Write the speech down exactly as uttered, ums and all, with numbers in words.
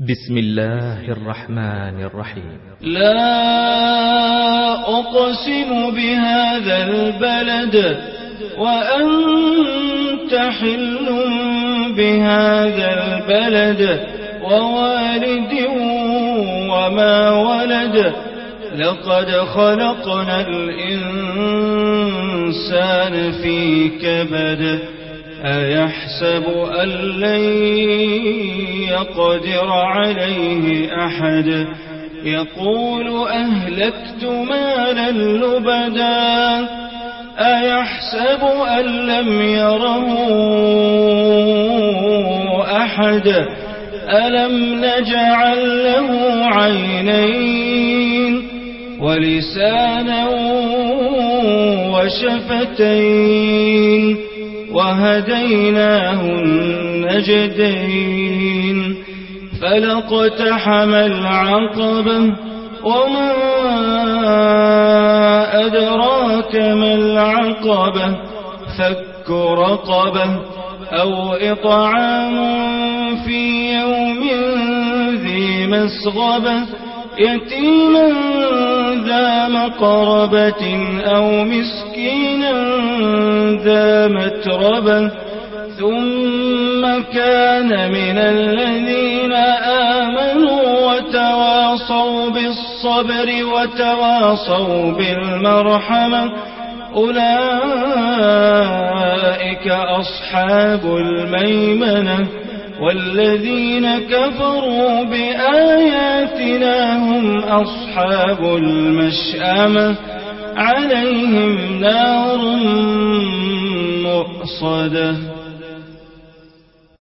بسم الله الرحمن الرحيم. لا أقسم بهذا البلد وأنت حل بهذا البلد ووالد وما ولد لقد خلقنا الإنسان في كبد أيحسب أن لن يقدر عليه أحد يقول أهلكت مالا لبدا أيحسب أن لم يره أحد ألم نجعل له عينين ولسانا وشفتين وهديناه النجدين فلاقتحم العقبة وما أدراك ما العقبة فك رقبة أو إطعام في يوم ذي مسغبة يتيما ذا مقربة أو مسكينا ذا متربة ثم كان من الذين آمنوا وتواصوا بالصبر وتواصوا بالمرحمة أولئك أصحاب الميمنة والذين كفروا بآياتنا هم أصحاب المشأمة عليهم نار مؤصدة.